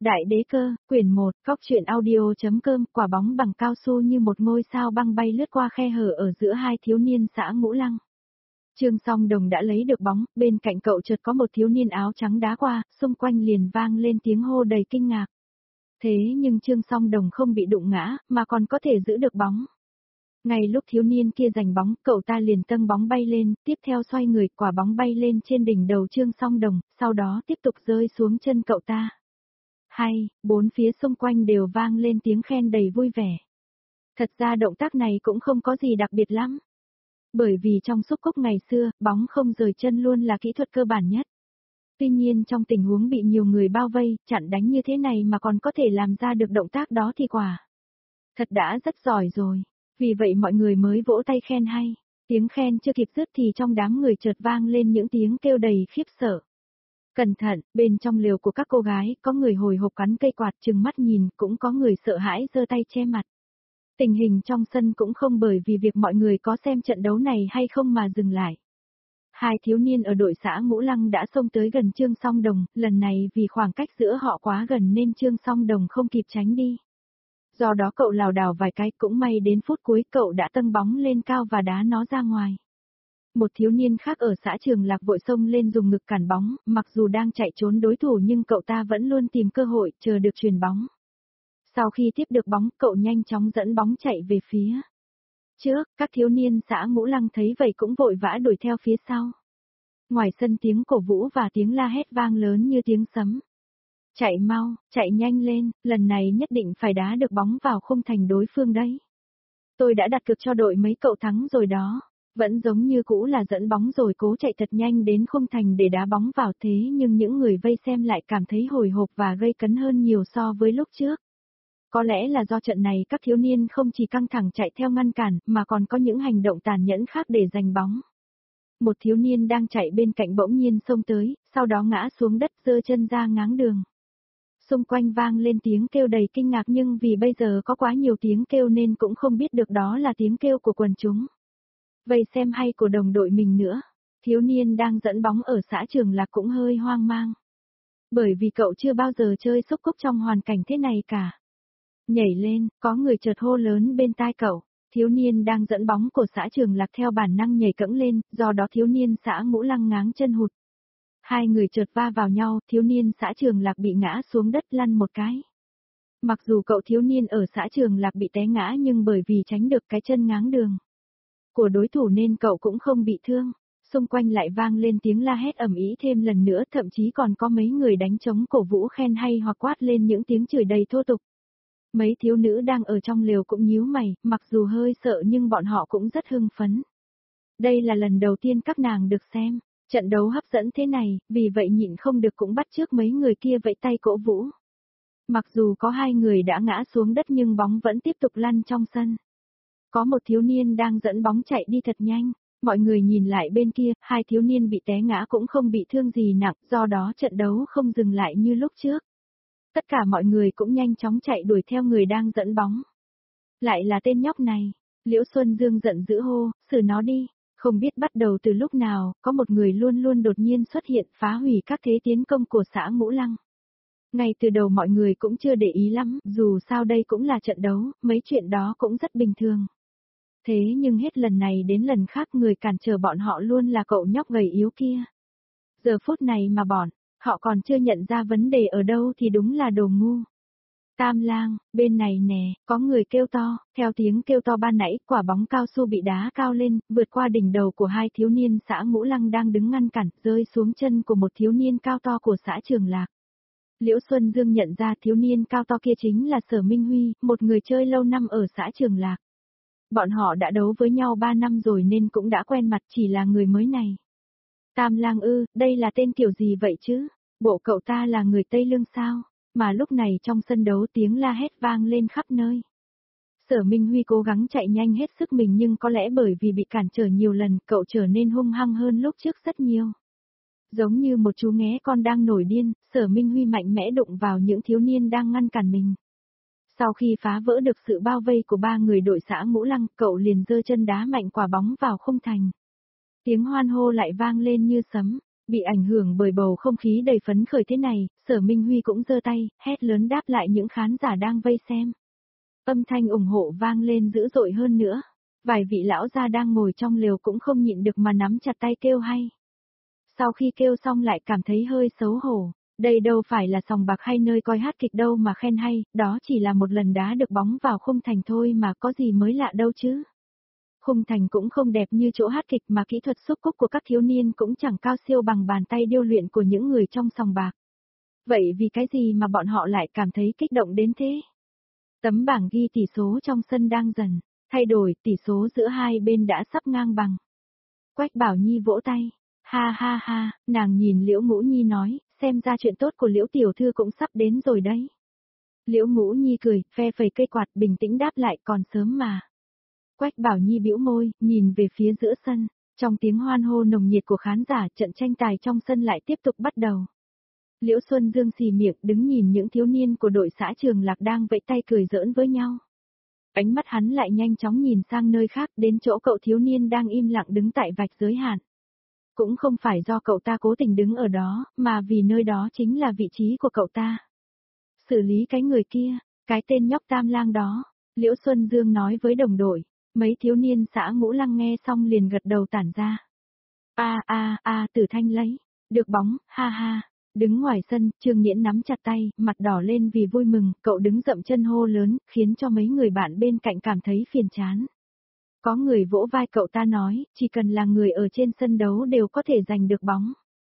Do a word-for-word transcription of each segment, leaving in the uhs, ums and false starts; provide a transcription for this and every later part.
Đại đế cơ, quyển một, Cóc truyện audio.com, quả bóng bằng cao su như một ngôi sao băng bay lướt qua khe hở ở giữa hai thiếu niên xã Ngũ Lăng. Trương Song Đồng đã lấy được bóng, bên cạnh cậu chợt có một thiếu niên áo trắng đá qua, xung quanh liền vang lên tiếng hô đầy kinh ngạc. Thế nhưng Trương Song Đồng không bị đụng ngã, mà còn có thể giữ được bóng. Ngay lúc thiếu niên kia giành bóng, cậu ta liền tâng bóng bay lên, tiếp theo xoay người, quả bóng bay lên trên đỉnh đầu Trương Song Đồng, sau đó tiếp tục rơi xuống chân cậu ta. Hay, bốn phía xung quanh đều vang lên tiếng khen đầy vui vẻ. Thật ra động tác này cũng không có gì đặc biệt lắm. Bởi vì trong xúc cúc ngày xưa, bóng không rời chân luôn là kỹ thuật cơ bản nhất. Tuy nhiên trong tình huống bị nhiều người bao vây, chặn đánh như thế này mà còn có thể làm ra được động tác đó thì quả. Thật đã rất giỏi rồi. Vì vậy mọi người mới vỗ tay khen hay. Tiếng khen chưa kịp dứt thì trong đám người chợt vang lên những tiếng kêu đầy khiếp sợ. Cẩn thận, bên trong lều của các cô gái, có người hồi hộp cắn cây quạt trừng mắt nhìn, cũng có người sợ hãi giơ tay che mặt. Tình hình trong sân cũng không bởi vì việc mọi người có xem trận đấu này hay không mà dừng lại. Hai thiếu niên ở đội xã Ngũ Lăng đã xông tới gần Trương Song Đồng, lần này vì khoảng cách giữa họ quá gần nên Trương Song Đồng không kịp tránh đi. Do đó cậu lảo đảo vài cái, cũng may đến phút cuối cậu đã tâng bóng lên cao và đá nó ra ngoài. Một thiếu niên khác ở xã Trường Lạc vội xông lên dùng ngực cản bóng, mặc dù đang chạy trốn đối thủ nhưng cậu ta vẫn luôn tìm cơ hội, chờ được chuyền bóng. Sau khi tiếp được bóng, cậu nhanh chóng dẫn bóng chạy về phía trước, các thiếu niên xã Ngũ Lăng thấy vậy cũng vội vã đuổi theo phía sau. Ngoài sân tiếng cổ vũ và tiếng la hét vang lớn như tiếng sấm. Chạy mau, chạy nhanh lên, lần này nhất định phải đá được bóng vào khung thành đối phương đấy. Tôi đã đặt cược cho đội mấy cậu thắng rồi đó. Vẫn giống như cũ là dẫn bóng rồi cố chạy thật nhanh đến khung thành để đá bóng vào, thế nhưng những người vây xem lại cảm thấy hồi hộp và gây cấn hơn nhiều so với lúc trước. Có lẽ là do trận này các thiếu niên không chỉ căng thẳng chạy theo ngăn cản mà còn có những hành động tàn nhẫn khác để giành bóng. Một thiếu niên đang chạy bên cạnh bỗng nhiên xông tới, sau đó ngã xuống đất giơ chân ra ngáng đường. Xung quanh vang lên tiếng kêu đầy kinh ngạc nhưng vì bây giờ có quá nhiều tiếng kêu nên cũng không biết được đó là tiếng kêu của quần chúng. Vậy xem hay của đồng đội mình nữa. Thiếu niên đang dẫn bóng ở xã Trường Lạc cũng hơi hoang mang. Bởi vì cậu chưa bao giờ chơi xúc cúc trong hoàn cảnh thế này cả. Nhảy lên, có người chợt hô lớn bên tai cậu. Thiếu niên đang dẫn bóng của xã Trường Lạc theo bản năng nhảy cẫng lên, do đó thiếu niên xã Ngũ Lăng ngáng chân hụt. Hai người chợt va vào nhau, thiếu niên xã Trường Lạc bị ngã xuống đất lăn một cái. Mặc dù cậu thiếu niên ở xã Trường Lạc bị té ngã nhưng bởi vì tránh được cái chân ngáng đường của đối thủ nên cậu cũng không bị thương. Xung quanh lại vang lên tiếng la hét ầm ĩ thêm lần nữa, thậm chí còn có mấy người đánh trống cổ vũ khen hay hoặc quát lên những tiếng chửi đầy thô tục. Mấy thiếu nữ đang ở trong lều cũng nhíu mày, mặc dù hơi sợ nhưng bọn họ cũng rất hưng phấn. Đây là lần đầu tiên các nàng được xem trận đấu hấp dẫn thế này, vì vậy nhịn không được cũng bắt chước mấy người kia vẫy tay cổ vũ. Mặc dù có hai người đã ngã xuống đất nhưng bóng vẫn tiếp tục lăn trong sân. Có một thiếu niên đang dẫn bóng chạy đi thật nhanh, mọi người nhìn lại bên kia, hai thiếu niên bị té ngã cũng không bị thương gì nặng, do đó trận đấu không dừng lại như lúc trước. Tất cả mọi người cũng nhanh chóng chạy đuổi theo người đang dẫn bóng. Lại là tên nhóc này, Liễu Xuân Dương giận dữ hô, xử nó đi. Không biết bắt đầu từ lúc nào, có một người luôn luôn đột nhiên xuất hiện phá hủy các thế tiến công của xã Ngũ Lăng. Ngay từ đầu mọi người cũng chưa để ý lắm, dù sao đây cũng là trận đấu, mấy chuyện đó cũng rất bình thường. Thế nhưng hết lần này đến lần khác người cản trở bọn họ luôn là cậu nhóc gầy yếu kia. Giờ phút này mà bọn họ còn chưa nhận ra vấn đề ở đâu thì đúng là đồ ngu. Tam Lang, bên này nè, có người kêu to, theo tiếng kêu to ban nãy, quả bóng cao su bị đá cao lên, vượt qua đỉnh đầu của hai thiếu niên xã Ngũ Lăng đang đứng ngăn cản, rơi xuống chân của một thiếu niên cao to của xã Trường Lạc. Liễu Xuân Dương nhận ra thiếu niên cao to kia chính là Sở Minh Huy, một người chơi lâu năm ở xã Trường Lạc. Bọn họ đã đấu với nhau ba năm rồi nên cũng đã quen mặt, chỉ là người mới này. Tam Lang ư, đây là tên kiểu gì vậy chứ? Bộ cậu ta là người Tây Lương sao? Mà lúc này trong sân đấu tiếng la hét vang lên khắp nơi. Sở Minh Huy cố gắng chạy nhanh hết sức mình nhưng có lẽ bởi vì bị cản trở nhiều lần, cậu trở nên hung hăng hơn lúc trước rất nhiều. Giống như một chú nghé con đang nổi điên, Sở Minh Huy mạnh mẽ đụng vào những thiếu niên đang ngăn cản mình. Sau khi phá vỡ được sự bao vây của ba người đội xã Ngũ Lăng, cậu liền giơ chân đá mạnh quả bóng vào khung thành. Tiếng hoan hô lại vang lên như sấm. Bị ảnh hưởng bởi bầu không khí đầy phấn khởi thế này, Sở Minh Huy cũng giơ tay, hét lớn đáp lại những khán giả đang vây xem. Âm thanh ủng hộ vang lên dữ dội hơn nữa. Vài vị lão gia đang ngồi trong lều cũng không nhịn được mà nắm chặt tay kêu hay. Sau khi kêu xong lại cảm thấy hơi xấu hổ. Đây đâu phải là sòng bạc hay nơi coi hát kịch đâu mà khen hay, đó chỉ là một lần đá được bóng vào khung thành thôi mà có gì mới lạ đâu chứ. Khung thành cũng không đẹp như chỗ hát kịch mà kỹ thuật xúc cúc của các thiếu niên cũng chẳng cao siêu bằng bàn tay điêu luyện của những người trong sòng bạc. Vậy vì cái gì mà bọn họ lại cảm thấy kích động đến thế? Tấm bảng ghi tỷ số trong sân đang dần thay đổi, tỷ số giữa hai bên đã sắp ngang bằng. Quách Bảo Nhi vỗ tay. Ha ha ha, nàng nhìn Liễu Ngũ Nhi nói, xem ra chuyện tốt của Liễu tiểu thư cũng sắp đến rồi đấy. Liễu Ngũ Nhi cười, phe phẩy cây quạt bình tĩnh đáp lại còn sớm mà. Quách Bảo Nhi bĩu môi, nhìn về phía giữa sân, trong tiếng hoan hô nồng nhiệt của khán giả trận tranh tài trong sân lại tiếp tục bắt đầu. Liễu Xuân Dương xì miệng đứng nhìn những thiếu niên của đội xã Trường Lạc đang vẫy tay cười giỡn với nhau. Ánh mắt hắn lại nhanh chóng nhìn sang nơi khác đến chỗ cậu thiếu niên đang im lặng đứng tại vạch giới hạn. Cũng không phải do cậu ta cố tình đứng ở đó, mà vì nơi đó chính là vị trí của cậu ta. Xử lý cái người kia, cái tên nhóc Tam Lang đó, Liễu Xuân Dương nói với đồng đội. Mấy thiếu niên xã Ngũ Lăng nghe xong liền gật đầu tản ra. A a a Tử Thanh lấy, được bóng, ha ha. Đứng ngoài sân, Trương Nghiễn nắm chặt tay, mặt đỏ lên vì vui mừng, cậu đứng dậm chân hô lớn, khiến cho mấy người bạn bên cạnh cảm thấy phiền chán. Có người vỗ vai cậu ta nói, chỉ cần là người ở trên sân đấu đều có thể giành được bóng.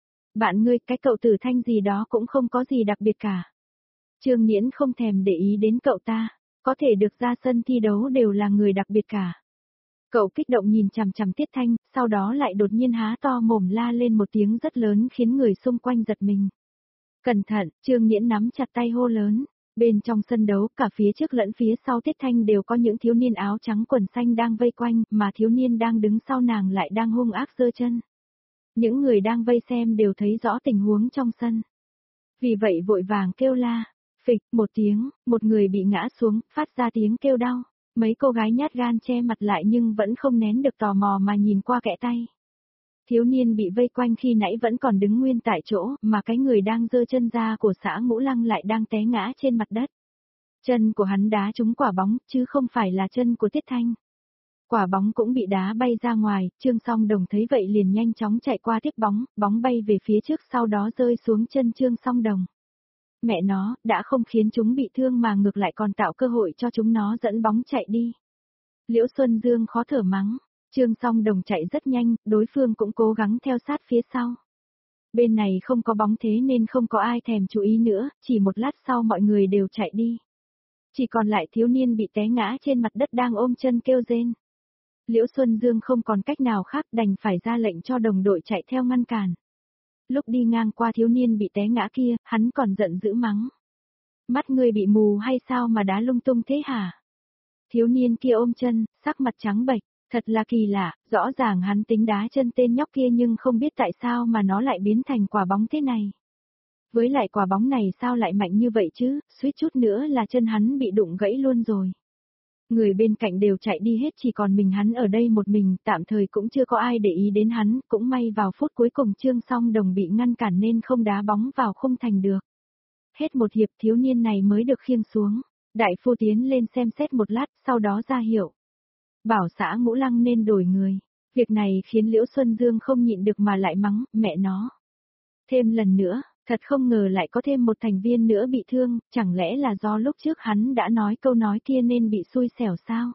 Bạn ngươi, cái cậu Tử Thanh gì đó cũng không có gì đặc biệt cả. Trương Nghiễn không thèm để ý đến cậu ta, có thể được ra sân thi đấu đều là người đặc biệt cả. Cậu kích động nhìn chằm chằm Tiết Thanh, sau đó lại đột nhiên há to mồm la lên một tiếng rất lớn khiến người xung quanh giật mình. Cẩn thận, Trương Nghiễn nắm chặt tay hô lớn. Bên trong sân đấu, cả phía trước lẫn phía sau Tiết Thanh đều có những thiếu niên áo trắng quần xanh đang vây quanh, mà thiếu niên đang đứng sau nàng lại đang hung ác giơ chân. Những người đang vây xem đều thấy rõ tình huống trong sân. Vì vậy vội vàng kêu la. Phịch, một tiếng, một người bị ngã xuống, phát ra tiếng kêu đau. Mấy cô gái nhát gan che mặt lại nhưng vẫn không nén được tò mò mà nhìn qua kẽ tay. Thiếu niên bị vây quanh khi nãy vẫn còn đứng nguyên tại chỗ, mà cái người đang giơ chân ra của xã Ngũ Lăng lại đang té ngã trên mặt đất. Chân của hắn đá trúng quả bóng, chứ không phải là chân của Tiết Thanh. Quả bóng cũng bị đá bay ra ngoài, Trương Song Đồng thấy vậy liền nhanh chóng chạy qua tiếp bóng, bóng bay về phía trước sau đó rơi xuống chân Trương Song Đồng. Mẹ nó, đã không khiến chúng bị thương mà ngược lại còn tạo cơ hội cho chúng nó dẫn bóng chạy đi. Liễu Xuân Dương khó thở mắng, Trương Song Đồng chạy rất nhanh, đối phương cũng cố gắng theo sát phía sau. Bên này không có bóng thế nên không có ai thèm chú ý nữa, chỉ một lát sau mọi người đều chạy đi. Chỉ còn lại thiếu niên bị té ngã trên mặt đất đang ôm chân kêu rên. Liễu Xuân Dương không còn cách nào khác đành phải ra lệnh cho đồng đội chạy theo ngăn cản. Lúc đi ngang qua thiếu niên bị té ngã kia, hắn còn giận dữ mắng. Mắt ngươi bị mù hay sao mà đá lung tung thế hả? Thiếu niên kia ôm chân, sắc mặt trắng bệch, thật là kỳ lạ, rõ ràng hắn tính đá chân tên nhóc kia nhưng không biết tại sao mà nó lại biến thành quả bóng thế này. Với lại quả bóng này sao lại mạnh như vậy chứ, suýt chút nữa là chân hắn bị đụng gãy luôn rồi. Người bên cạnh đều chạy đi hết chỉ còn mình hắn ở đây một mình, tạm thời cũng chưa có ai để ý đến hắn, cũng may vào phút cuối cùng Trương Song Đồng bị ngăn cản nên không đá bóng vào khung thành được. Hết một hiệp thiếu niên này mới được khiêng xuống, đại phu tiến lên xem xét một lát, sau đó ra hiệu. Bảo xã Ngũ Lăng nên đổi người, việc này khiến Liễu Xuân Dương không nhịn được mà lại mắng, mẹ nó. Thêm lần nữa, thật không ngờ lại có thêm một thành viên nữa bị thương, chẳng lẽ là do lúc trước hắn đã nói câu nói kia nên bị xui xẻo sao?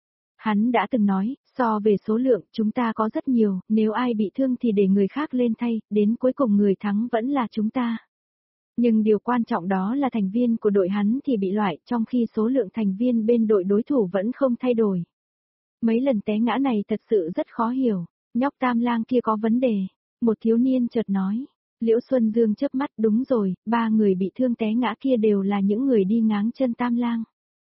Hắn đã từng nói, so về số lượng chúng ta có rất nhiều, nếu ai bị thương thì để người khác lên thay, đến cuối cùng người thắng vẫn là chúng ta. Nhưng điều quan trọng đó là thành viên của đội hắn thì bị loại, trong khi số lượng thành viên bên đội đối thủ vẫn không thay đổi. Mấy lần té ngã này thật sự rất khó hiểu, nhóc Tam Lang kia có vấn đề, một thiếu niên chợt nói. Liễu Xuân Dương chớp mắt, đúng rồi, ba người bị thương té ngã kia đều là những người đi ngáng chân Tam Lang.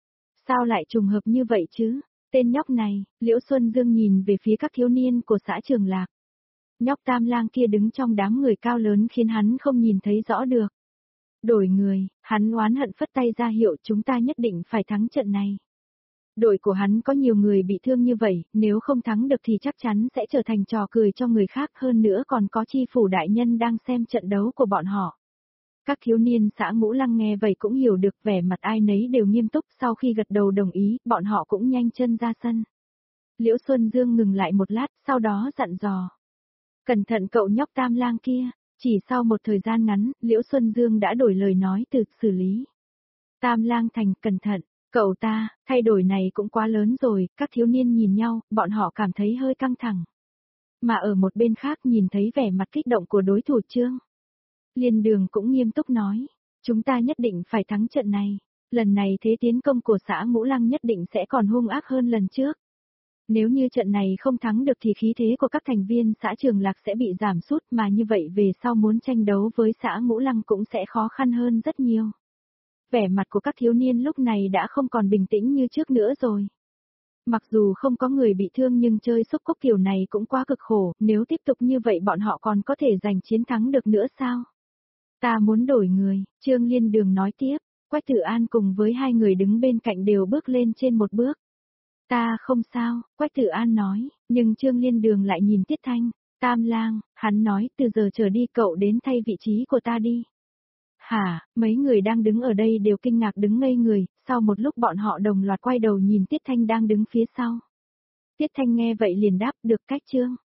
Sao lại trùng hợp như vậy chứ? Tên nhóc này, Liễu Xuân Dương nhìn về phía các thiếu niên của xã Trường Lạc. Nhóc Tam Lang kia đứng trong đám người cao lớn khiến hắn không nhìn thấy rõ được. Đổi người, hắn oán hận phất tay ra hiệu chúng ta nhất định phải thắng trận này. Đội của hắn có nhiều người bị thương như vậy, nếu không thắng được thì chắc chắn sẽ trở thành trò cười cho người khác, hơn nữa còn có chi phủ đại nhân đang xem trận đấu của bọn họ. Các thiếu niên xã Ngũ Lăng nghe vậy cũng hiểu được, vẻ mặt ai nấy đều nghiêm túc, sau khi gật đầu đồng ý, bọn họ cũng nhanh chân ra sân. Liễu Xuân Dương ngừng lại một lát, sau đó dặn dò. Cẩn thận cậu nhóc Tam Lang kia, chỉ sau một thời gian ngắn, Liễu Xuân Dương đã đổi lời nói từ xử lý. Tam Lang Thành, cẩn thận, cậu ta, thay đổi này cũng quá lớn rồi, các thiếu niên nhìn nhau, bọn họ cảm thấy hơi căng thẳng. Mà ở một bên khác nhìn thấy vẻ mặt kích động của đối thủ Trương Liên Đường cũng nghiêm túc nói, chúng ta nhất định phải thắng trận này, lần này thế tiến công của xã Ngũ Lăng nhất định sẽ còn hung ác hơn lần trước. Nếu như trận này không thắng được thì khí thế của các thành viên xã Trường Lạc sẽ bị giảm sút, mà như vậy về sau muốn tranh đấu với xã Ngũ Lăng cũng sẽ khó khăn hơn rất nhiều. Vẻ mặt của các thiếu niên lúc này đã không còn bình tĩnh như trước nữa rồi. Mặc dù không có người bị thương nhưng chơi xúc cốc kiểu này cũng quá cực khổ, nếu tiếp tục như vậy bọn họ còn có thể giành chiến thắng được nữa sao? Ta muốn đổi người, Trương Liên Đường nói tiếp, Quách Tử An cùng với hai người đứng bên cạnh đều bước lên trên một bước. Ta không sao, Quách Tử An nói, nhưng Trương Liên Đường lại nhìn Tiết Thanh, Tam Lang, hắn nói từ giờ trở đi cậu đến thay vị trí của ta đi. Hả, mấy người đang đứng ở đây đều kinh ngạc đứng ngây người, sau một lúc bọn họ đồng loạt quay đầu nhìn Tiết Thanh đang đứng phía sau. Tiết Thanh nghe vậy liền đáp, được cách Trương